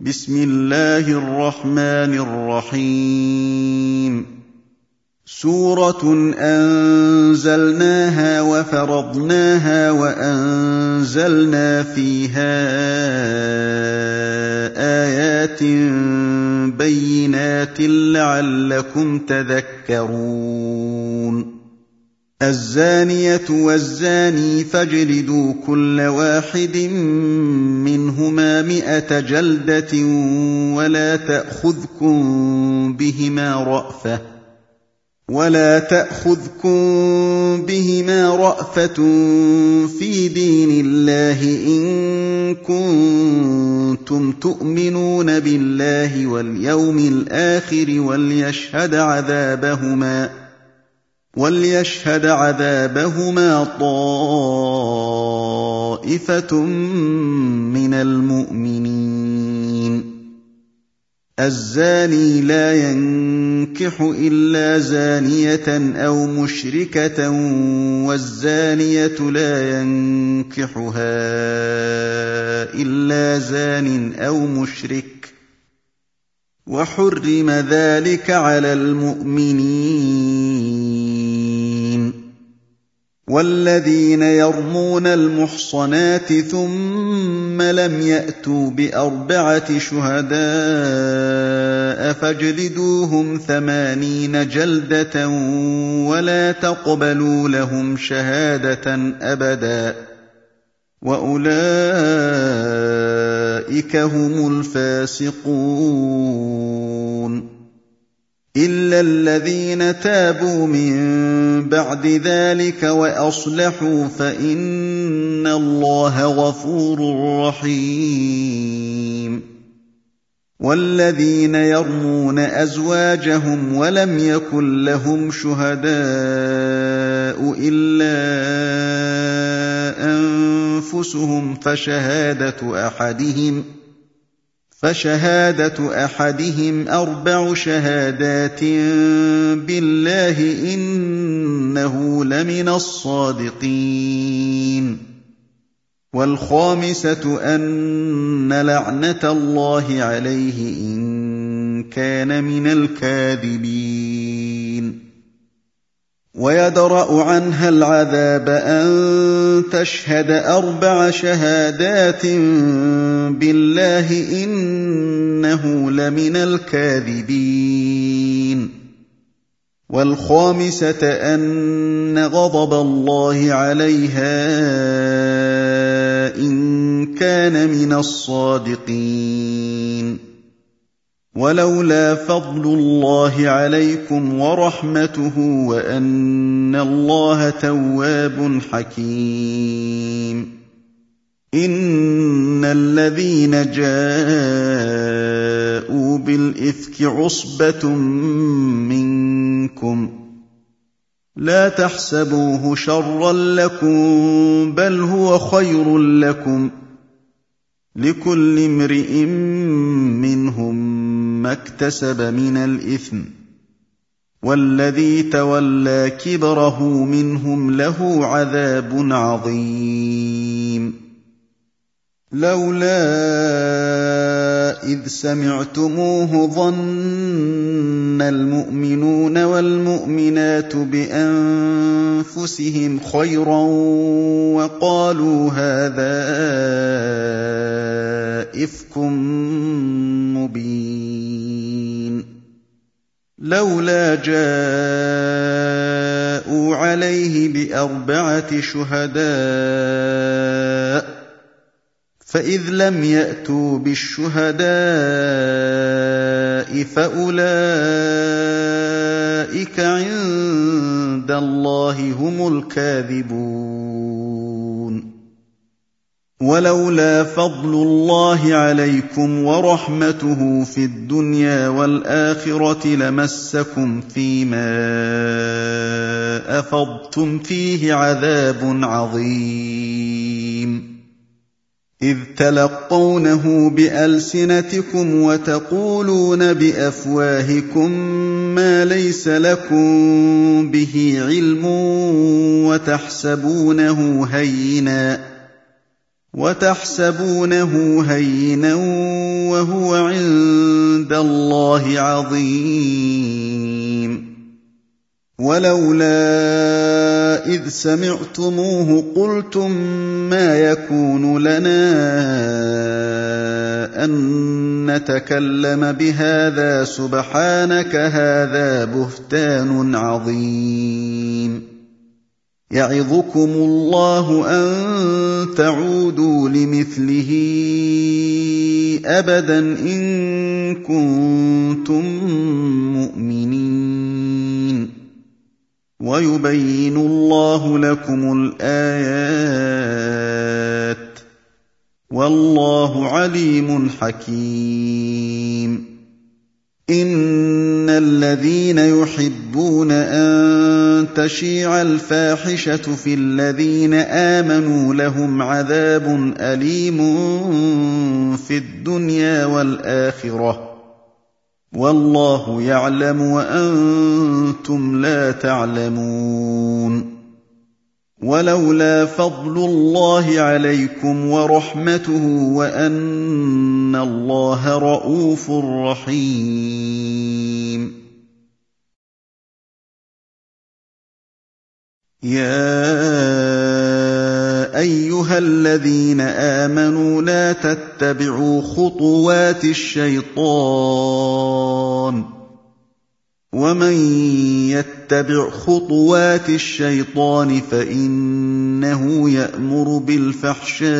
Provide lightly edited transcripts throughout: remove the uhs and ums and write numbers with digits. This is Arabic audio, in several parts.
بسم الله الرحمن الرحيم سورة أنزلناها وفرضناها وأنزلنا فيها آيات بينات لعلكم تذكرون الزانية والزاني فاجلدوا كل واحد منهما 100 جلدة ولا تأخذكم بهما رأفة في دين الله إن كنتم تؤمنون بالله واليوم الآخر وليشهد عذابهما طائفة من المؤمنين الزاني لا ينكح إلا زانية أو مشركة والزانية لا ينكحها إلا زان أو مشرك وحرم ذلك على المؤمنين والذين يرمون المحصنات ثم لم يأتوا ب4 شهداء فاجلدوهم 80 جلدة ولا تقبلوا لهم شهادة أبدا وأولئك هم الفاسقون إلا الذين تابوا من بعد ذلك وأصلحوا فإن الله غفور رحيم والذين يرمون أزواجهم ولم يكن لهم شهداء إلا أنفسهم فشهادة أحدهم 4 شهادات بالله إنه لمن الصادقين والخامسة أن لعنة الله عليه إن كان من الكاذبين ويدرأ عنها العذاب أن تشهد 4 شهادات بالله إنه لمن الكاذبين والخامسة أن غضب الله عليها إن كان من الصادقين ولولا فضل الله عليكم ورحمته وأن الله تواب حكيم إن الذين جاءوا بالإفك عصبة منكم لا تحسبوه شرا لكم بل هو خير لكم لكل امرئ منهم ما اكتسب من الإثم والذي تولى كبره منهم له عذاب عظيم لولا إذ سمعتموه ظن المؤمنون والمؤمنات بأنفسهم خيرا وقالوا هذا إفك مبين لولا جاءوا عليه ب4 شهداء فإذ لم يأتوا بالشهداء فأولئك عند الله هم الكاذبون ولولا فضل الله عليكم ورحمته في الدنيا والآخرة لمسكم فيما أفضتم فيه عذاب عظيم إذ تلقونه بألسنتكم وتقولون بأفواهكم ما ليس لكم به علم وتحسبونه هينا وتحسبونه هينا وهو عند الله عظيم ولولا إذ سمعتموه قلتم ما يكون لنا أن نتكلم بهذا سبحانك هذا بهتان عظيم يعظكم الله أن تعودوا لمثله أبدا إن كنتم مؤمنين ويبين الله لكم الآيات والله عليم حكيم إن الذين يحبون أن تشيع الفاحشة في الذين آمنوا لهم عذاب أليم في الدنيا والآخرة والله يعلم وأنتم لا تعلمون ولولا فضل الله عليكم ورحمته وأن الله رءوف رحيم يا أيها الذين آمنوا لا تتبعوا خطوات الشيطان ومن يتبع خطوات الشيطان فإنه يأمر بالفحشاء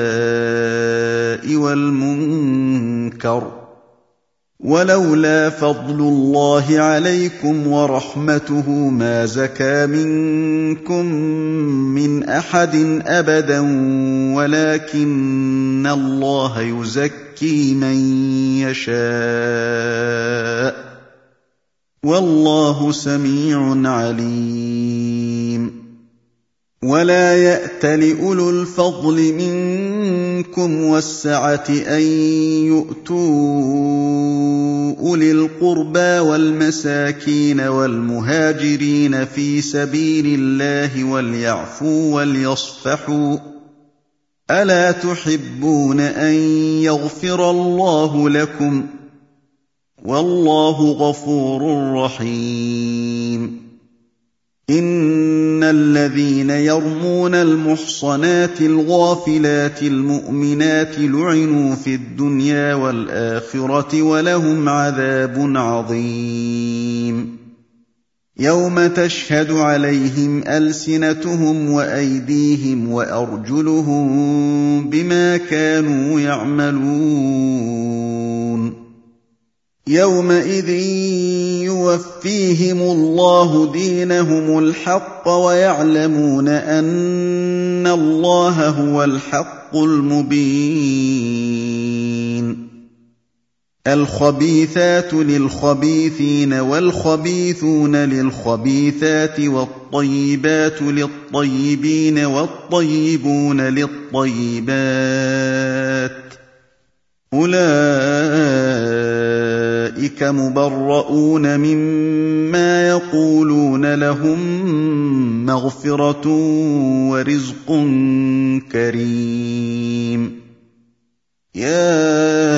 والمنكر ولولا فضل الله عليكم ورحمته ما زكى منكم من أحد أبدا ولكن الله يزكي من يشاء والله سميع عليم ولا يأتل أولو الفضل منكم والسعة أن يؤتوا أولي القربى والمساكين والمهاجرين في سبيل الله وليعفوا وليصفحوا ألا تحبون أن يغفر الله لكم والله غفور رحيم إن الذين يرمون المحصنات الغافلات المؤمنات لعنوا في الدنيا والآخرة ولهم عذاب عظيم يوم تشهد عليهم ألسنتهم وأيديهم وأرجلهم بما كانوا يعملون يومئذ يوفيهم الله دينهم الحق ويعلمون أن الله هو الحق المبين الخبيثات للخبيثين والخبيثون للخبيثات والطيبات للطيبين والطيبون للطيبات أولئك مبرؤون مما يقولون لهم مغفرة ورزق كريم يا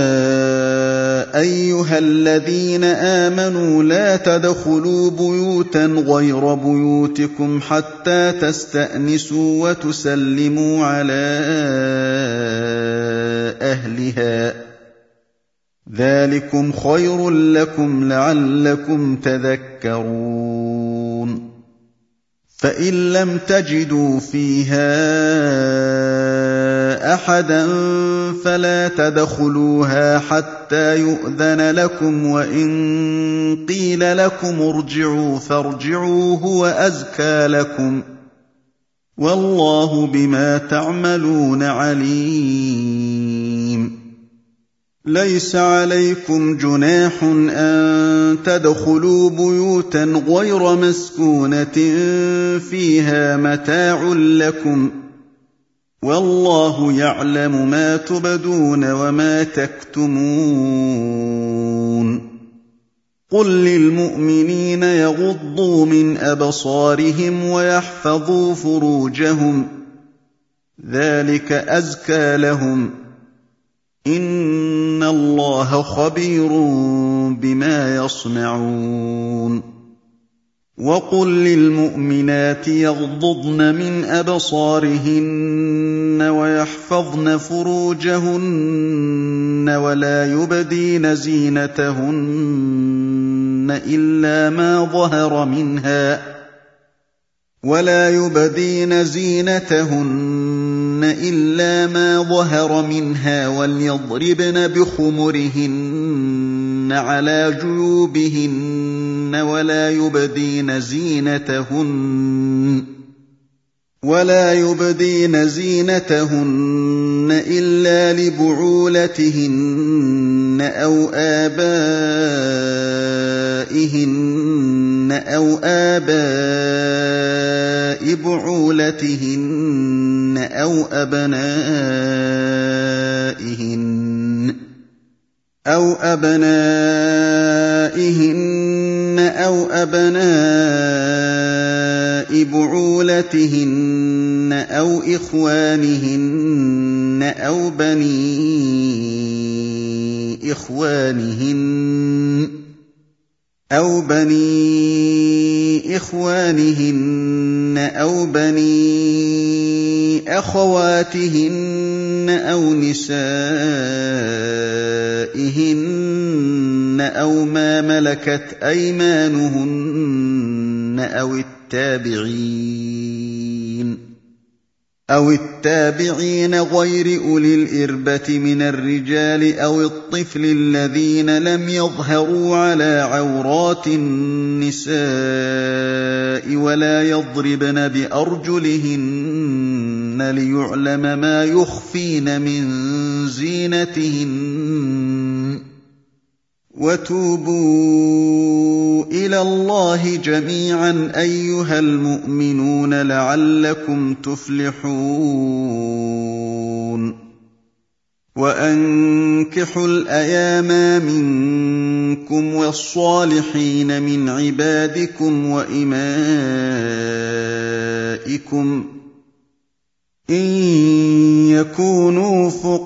أيها الذين آمنوا لا تدخلوا بيوتا غير بيوتكم حتى تستأنسوا وتسلموا على أهلها ذلكم خير لكم لعلكم تذكرون فإن لم تجدوا فيها أحدا فلا تدخلوها حتى يؤذن لكم وإن قيل لكم ارجعوا فارجعوا هو أزكى لكم والله بما تعملون عليم ليس عليكم جناح أن تدخلوا بيوتا غير مسكونة فيها متاع لكم والله يعلم ما تبدون وما تكتمون قل للمؤمنين يغضوا من أبصارهم ويحفظوا فروجهم ذلك أزكى لهم إن الله خبير بما يصنعون وقل للمؤمنات يغضضن من أبصارهن ويحفظن فروجهن ولا يبدين زينتهن إلا ما ظهر منها وليضربن بخمرهن على جيوبهن ولا يبدين زينتهن إلا لبعولتهن أو آباء بعولتهن أو أبنائهن أو أبناء بعولتهن أو إخوانهن أو بني إخوانهن أو بني أخواتهن أو نسائهن أو ما ملكت أيمانهن أو التابعين غير أولي الإربة من الرجال أو الطفل الذين لم يظهروا على عورات النساء ولا يضربن بأرجلهن ليعلم ما يخفين من زينتهن وتوبوا إلى الله جميعا أيها المؤمنون لعلكم تفلحون وأنكحوا الأيام منكم والصالحين من عبادكم وإمائكم إن يكونوا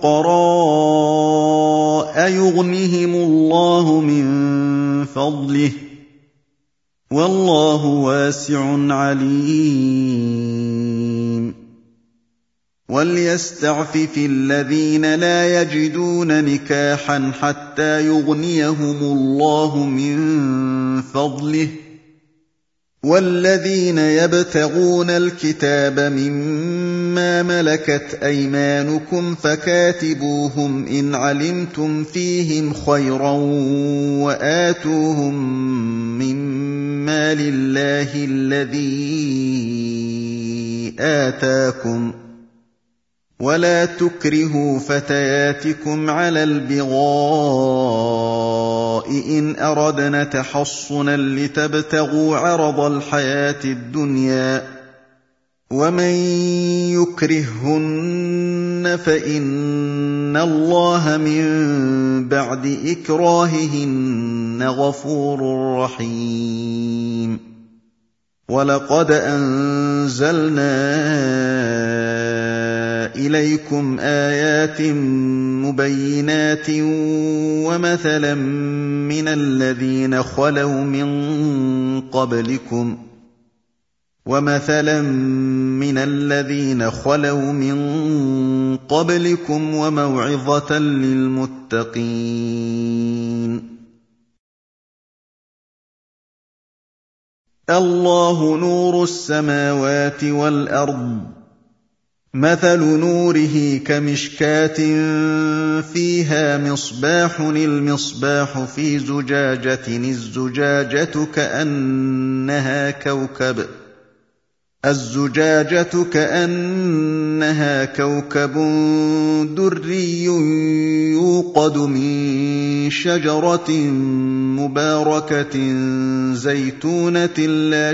فقراء يغنهم الله من فضله والله واسع عليم وليستعفف الذين لا يجدون نكاحا حتى يغنيهم الله من فضله والذين يبتغون الكتاب مما ملكت أيمانكم فكاتبوهم إن علمتم فيهم خيرا وآتوهم مما لله الذي آتاكم ولا تكرهوا فتياتكم على البغاء إن أردنا تحصنا لتبتغوا عرض الحياة الدنيا ومن يكرههن فإن الله من بعد إكراههن غفور رحيم ولقد أنزلنا إليكم آيات مبينات ومثلا من الذين خلوا من قبلكم وموعظة للمتقين الله نور السماوات والأرض مثل نوره كمشكاة فيها مصباح المصباح في زجاجة الزجاجة كأنها كوكب دري يوقد من شجرة مباركة زيتونة لا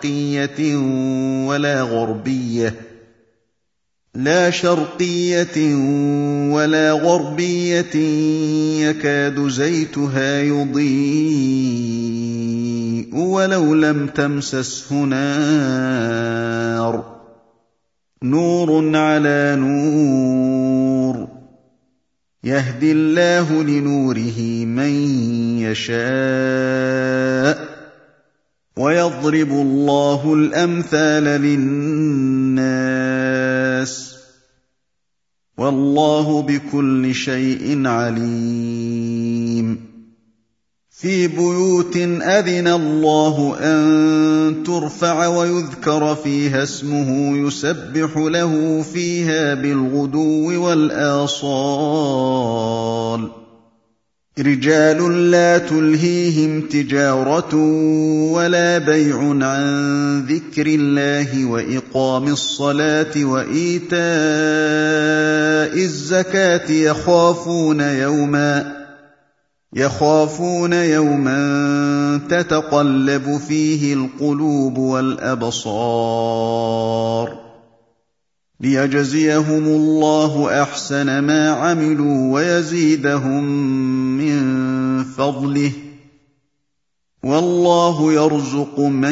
شرقية ولا غربية يكاد زيتها يضيء ولو لم تمسسه نار نُورٌ عَلَىٰ نُورٍ يَهْدِي اللَّهُ لِنُورِهِ مَن يَشَاءُ ۚ وَيَضْرِبُ اللَّهُ الْأَمْثَالَ لِلنَّاسِ ۗ وَاللَّهُ بِكُلِّ شَيْءٍ عَلِيمٌ فِي بُيُوتٍ أَذِنَ اللَّهُ أَن تُرْفَعَ وَيُذْكَرَ فِيهَا اسْمُهُ يُسَبِّحُ لَهُ فِيهَا بِالْغُدُوِّ وَالْآصَالِ رِجَالٌ لَّا تُلْهِيهِمْ تِجَارَةٌ وَلَا بَيْعٌ عَن ذِكْرِ اللَّهِ وَإِقَامِ الصَّلَاةِ وَإِيتَاءِ الزَّكَاةِ يَخَافُونَ يَوْمًا تَتَقَلَّبُ فِيهِ الْقُلُوبُ وَالْأَبْصَارُ لِيَجْزِيَهُمُ اللَّهُ أَحْسَنَ مَا عَمِلُوا وَيَزِيدَهُم مِّن فَضْلِهِ ۗ وَاللَّهُ يَرْزُقُ مَن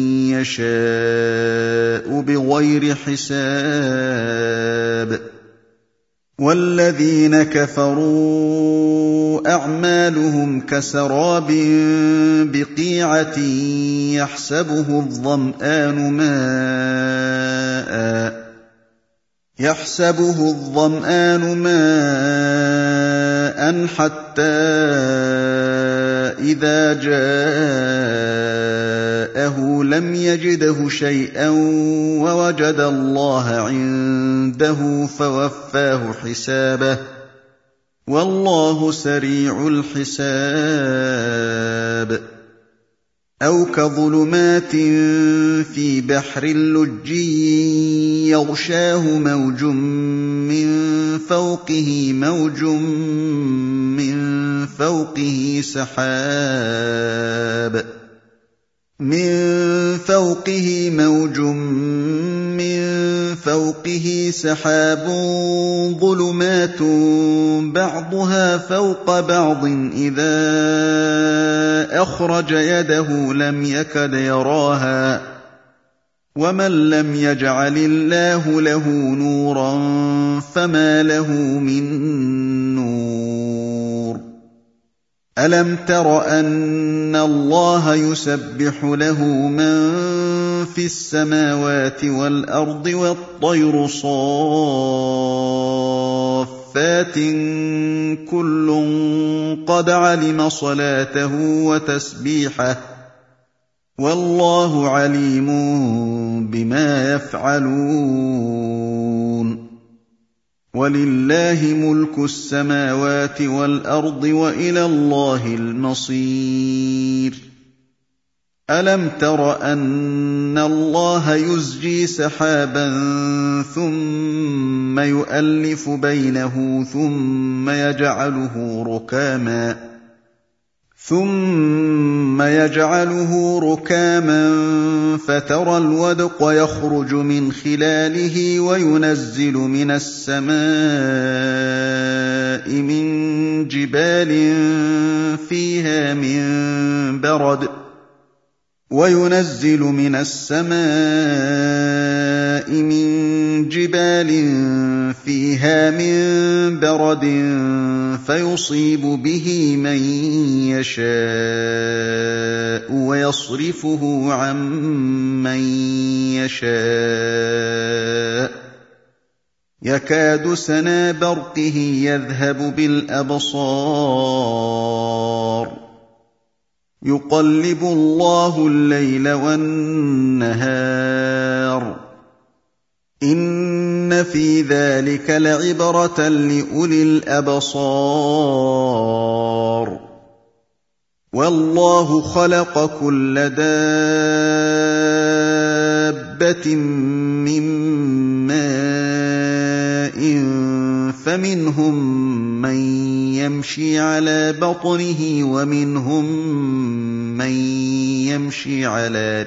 يَشَاءُ بِغَيْرِ حِسَابٍ وَالَّذِينَ كَفَرُوا أَعْمَالُهُمْ كَسَرَابٍ بِقِيعَةٍ يَحْسَبُهُ الظَّمْآنُ مَاءً حَتَّىٰ إِذَا جَاءَهُ لَمْ يَجِدْهُ شَيْئًا وَوَجَدَ اللَّهَ عِندَهُ فَوَفَّاهُ حِسَابَهُ ۗ وَاللَّهُ سَرِيعُ الْحِسَابِ أَوْ كَظُلُمَاتٍ فِي بَحْرٍ لُّجِّيٍّ يَغْشَاهُ مَوْجٌ مِّن فَوْقِهِ سَحَابٌ ظُلُمَاتٌ بَعْضُهَا فَوْقَ بَعْضٍ إِذَا أَخْرَجَ يَدَهُ لَمْ يَكَدْ يَرَاهَا ۗ وَمَن لَّمْ يَجْعَلِ اللَّهُ لَهُ نُورًا فَمَا لَهُ مِن نُّورٍ أَلَمْ تَرَ أَنَّ اللَّهَ يُسَبِّحُ لَهُ مَن فِي السَّمَاوَاتِ وَالْأَرْضِ وَالطَّيْرُ صَافَّاتٍ كُلٌّ قَدْ عَلِمَ صَلَاتَهُ وَتَسْبِيحَهُ ۗ وَاللَّهُ عَلِيمٌ بِمَا يَفْعَلُونَ وَلِلَّهِ مُلْكُ السَّمَاوَاتِ وَالْأَرْضِ وَإِلَى اللَّهِ الْمَصِيرُ أَلَمْ تَرَ أَنَّ اللَّهَ يُزْجِي سَحَابًا ثُمَّ يُؤَلِّفُ بَيْنَهُ ثُمَّ يَجْعَلُهُ رُكَامًا فَتَرَى الْوَدْقَ يَخْرُجُ مِنْ خِلَالِهِ وَيُنَزِّلُ مِنَ السَّمَاءِ مِن جِبَالٍ فِيهَا مِن بَرَدٍ فَيُصِيبُ بِهِ مَن يَشَاءُ وَيَصْرِفُهُ عَن مَّن يَشَاءُ يَكَادُ سَنَا بَرْقِهِ يَذْهَبُ بِالْأَبْصَارِ يُقَلِّبُ اللَّهُ اللَّيْلَ وَالنَّهَارَ إِنَّ فِي ذَٰلِكَ لَعِبْرَةً لِّأُولِي الْأَبْصَارِ وَاللَّهُ خَلَقَ كُلَّ دَابَّةٍ مِّن مَّاءٍ فَمِنْهُم مَّن يَمْشِي عَلَىٰ بَطْنِهِ وَمِنْهُم مَّن يَمْشِي عَلَىٰ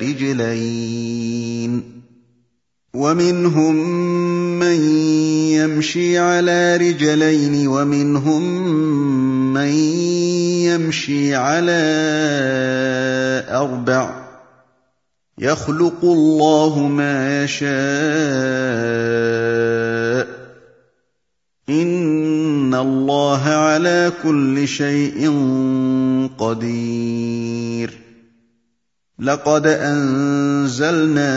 رِجْلَيْنِ وَمِنْهُم مَّن يَمْشِي عَلَىٰ أَرْبَعٍ ۚ يَخْلُقُ اللَّهُ مَا يَشَاءُ ۚ إِنَّ اللَّهَ عَلَىٰ كُلِّ شَيْءٍ قَدِيرٌ لَقَدْ أَنزَلْنَا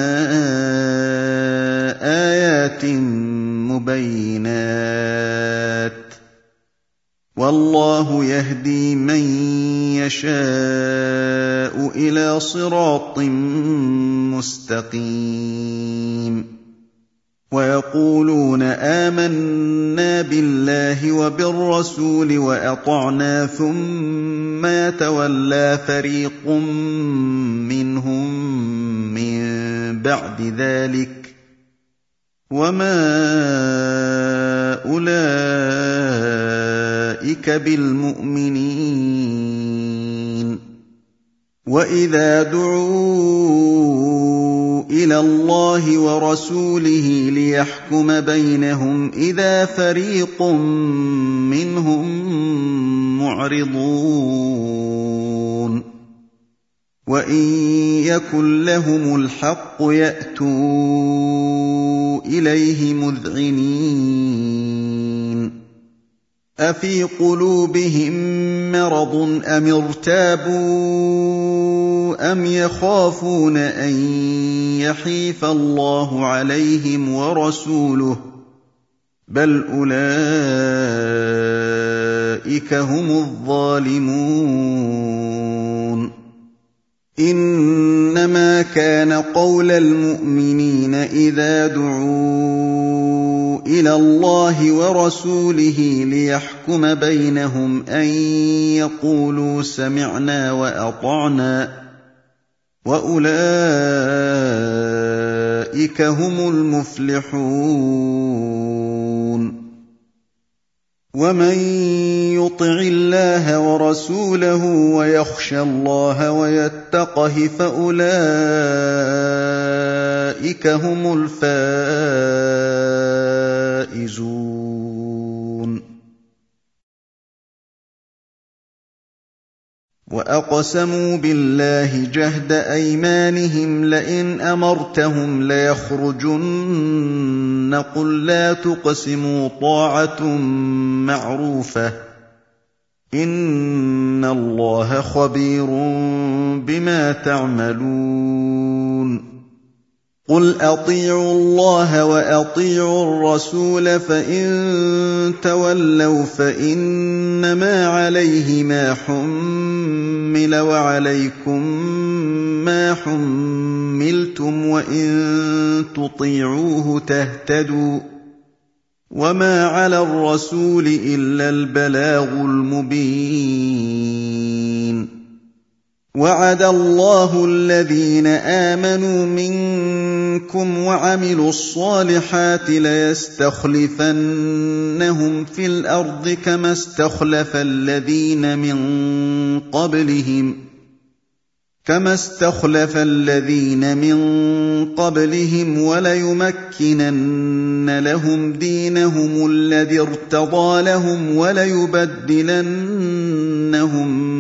آيَاتٍ مُّبَيِّنَاتٍ ۚ وَاللَّهُ يَهْدِي مَن يَشَاءُ إِلَىٰ صِرَاطٍ مُّسْتَقِيمٍ وَيَقُولُونَ آمَنَّا بِاللَّهِ وَبِالرَّسُولِ وَأَطَعْنَا ثُمَّ يَتَوَلَّىٰ فَرِيقٌ مِّنْهُم مِّن بَعْدِ ذَٰلِكَ ۚ وَمَا أُولَٰئِكَ بِالْمُؤْمِنِينَ وَإِذَا دُعُوا إِلَى اللَّهِ وَرَسُولِهِ لِيَحْكُمَ بَيْنَهُمْ إِذَا فَرِيقٌ مِّنْهُم مُّعْرِضُونَ وَإِن يَكُن لَّهُمُ الْحَقُّ يَأْتُوا إِلَيْهِ مُذْعِنِينَ أَفِي قُلُوبِهِم مَّرَضٌ أَمِ ارْتَابُوا أَمْ يَخَافُونَ أَن يَحِيفَ اللَّهُ عَلَيْهِمْ وَرَسُولُهُ ۚ بَلْ أُولَٰئِكَ هُمُ الظَّالِمُونَ إِنَّمَا كَانَ قَوْلَ الْمُؤْمِنِينَ إِذَا دُعُوا إِلَى اللَّهِ وَرَسُولِهِ لِيَحْكُمَ بَيْنَهُمْ أَن يَقُولُوا سَمِعْنَا وَأَطَعْنَا ۚ وَأُولَٰئِكَ هُمُ الْمُفْلِحُونَ وَمَن يُطِعِ اللَّهَ وَرَسُولَهُ وَيَخْشَ اللَّهَ وَيَتَّقْهِ فَأُولَٰئِكَ هُمُ الْفَائِزُونَ وَأَقْسَمُوا بِاللَّهِ جَهْدَ أَيْمَانِهِمْ لَئِنْ أَمَرْتَهُمْ لَيَخْرُجُنَّ قُل لَّا تُقْسِمُوا طَاعَةٌ مَّعْرُوفَةٌ ۚ إِنَّ اللَّهَ خَبِيرٌ بِمَا تَعْمَلُونَ قُلْ أَطِيعُوا اللَّهَ وَأَطِيعُوا الرَّسُولَ ۖ فَإِن تَوَلَّوْا فَإِنَّمَا عَلَيْهِ مَا حُمِّلَ وَعَلَيْكُم مَّا حُمِّلْتُمْ ۖ وَإِن تُطِيعُوهُ تَهْتَدُوا ۚ وَمَا عَلَى الرَّسُولِ إِلَّا الْبَلَاغُ الْمُبِينُ وَعَدَ اللَّهُ الَّذِينَ آمَنُوا مِنكُمْ وَعَمِلُوا الصَّالِحَاتِ لَيَسْتَخْلِفَنَّهُمْ فِي الْأَرْضِ كَمَا اسْتَخْلَفَ الَّذِينَ مِن قَبْلِهِمْ وَلَيُمَكِّنَنَّ لَهُمْ دِينَهُمُ الَّذِي ارْتَضَىٰ لَهُمْ وَلَيُبَدِّلَنَّهُم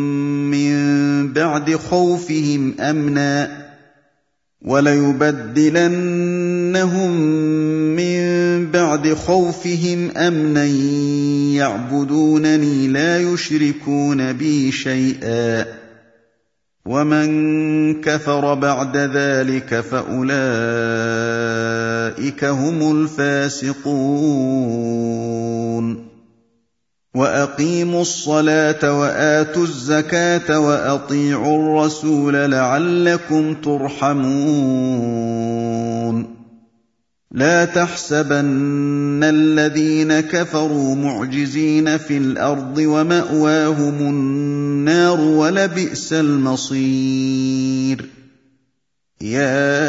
مِّن بَعْدِ خَوْفِهِمْ أَمْنًا يَعْبُدُونَنِي لَا يُشْرِكُونَ بِي شَيْئًا ۚ وَمَن كَفَرَ بَعْدَ ذَٰلِكَ فَأُولَٰئِكَ هُمُ الْفَاسِقُونَ وَأَقِيمُوا الصَّلَاةَ وَآتُوا الزَّكَاةَ وَأَطِيعُوا الرَّسُولَ لَعَلَّكُمْ تُرْحَمُونَ لَا تَحْسَبَنَّ الَّذِينَ كَفَرُوا مُعْجِزِينَ فِي الْأَرْضِ ۖ وَمَأْوَاهُمُ النَّارُ ۖ وَلَبِئْسَ الْمَصِيرُ يَا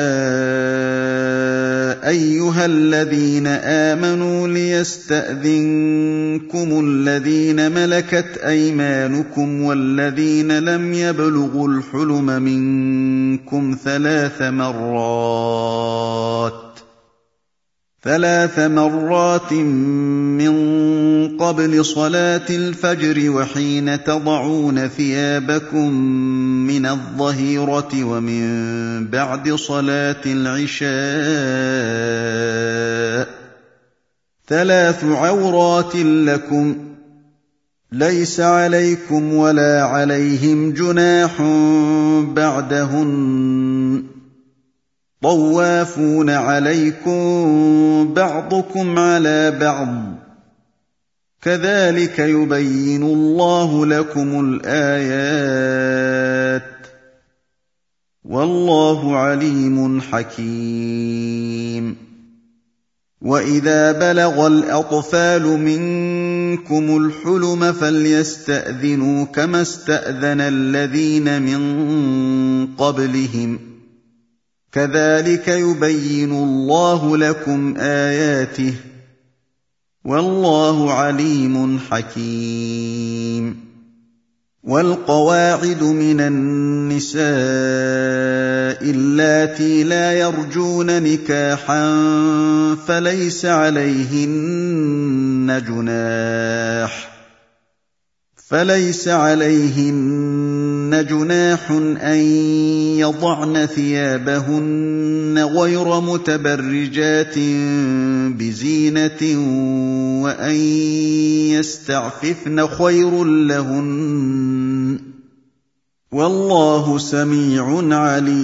أَيُّهَا الَّذِينَ آمَنُوا لِيَسْتَأْذِنكُمُ الَّذِينَ مَلَكَتْ أَيْمَانُكُمْ وَالَّذِينَ لَمْ يَبْلُغُوا الْحُلُمَ مِنكُمْ 3 مرات 3 مرات من قبل صلاة الفجر وحين تضعون ثيابكم من الظهيرة ومن بعد صلاة العشاء 3 عورات لكم ليس عليكم ولا عليهم جناح بعدهن طوافون عليكم بعضكم على بعض كذلك يبين الله لكم الآيات والله عليم حكيم وإذا بلغ الأطفال منكم الحلم فليستأذنوا كما استأذن الذين من قبلهم كذلك يبين الله لكم آياته والله عليم حكيم والقواعد من النساء اللاتي لا يرجون نكاحا فليس عليهن جناح أن يضعن ثيابهن غير متبرجات بزينة وأن يستعففن خير لهن والله سميع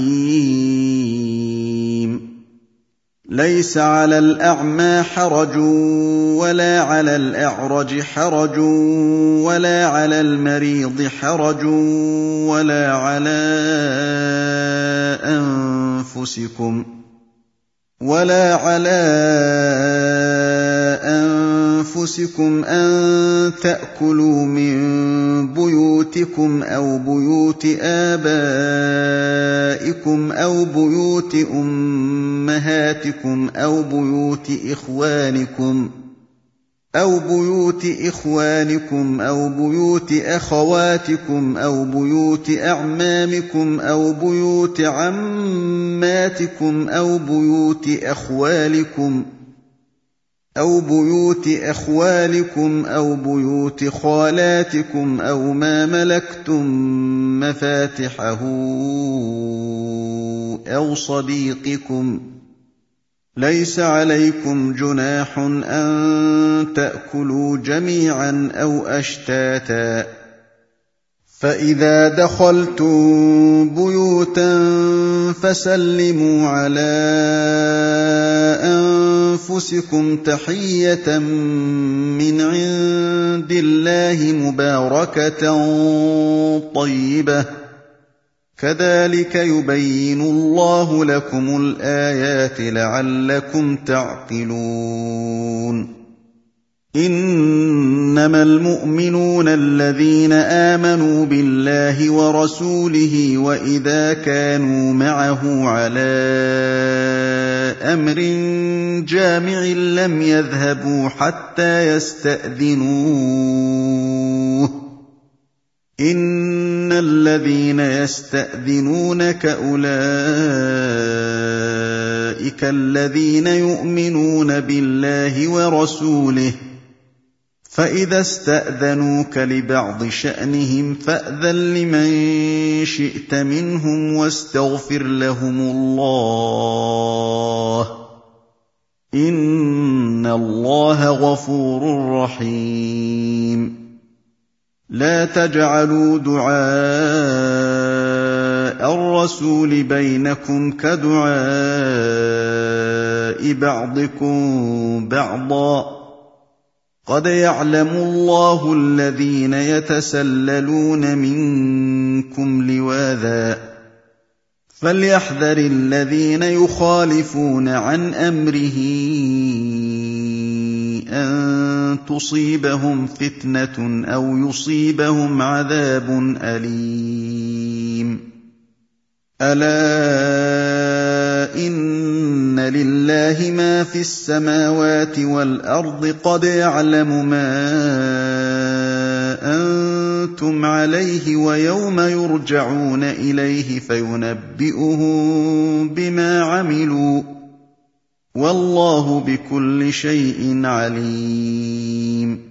عليم ليس على الأعمى حرج ولا على الأعرج حرج ولا على المريض حرج ولا على أنفسكم أن تأكلوا من بيوتكم أو بيوت آبائكم أو بيوت أمهاتكم أو بيوت إخوانكم أو بيوت أخواتكم أو بيوت أعمامكم أو بيوت عماتكم أو بيوت أخوالكم أو بيوت خالاتكم أو ما ملكتم مفاتحه أو صديقكم ليس عليكم جناح أن تأكلوا جميعا أو أشتاتا فإذا دخلتم بيوتا فسلموا على أنفسكم تحية من عند الله مباركة طيبة كذلك يبين الله لكم الآيات لعلكم تعقلون إنما المؤمنون الذين آمنوا بالله ورسوله وإذا كانوا معه على أمر جامع لم يذهبوا حتى يستأذنوه إن الذين يستأذنونك أولئك الذين يؤمنون بالله ورسوله فإذا استأذنوك لبعض شأنهم فأذن لمن شئت منهم واستغفر لهم الله إن الله غفور رحيم لا تجعلوا دعاء الرسول بينكم كدعاء بعضكم بعضا قد يعلم الله الذين يتسللون منكم لواذا فليحذر الذين يخالفون عن أمره أن تصيبهم فتنة أو يصيبهم عذاب أليم ألا إن لله ما في السماوات والأرض قد يعلم ما أنتم عليه ويوم يرجعون إليه فينبئهم بما عملوا وَاللَّهُ بِكُلِّ شَيْءٍ عَلِيمٌ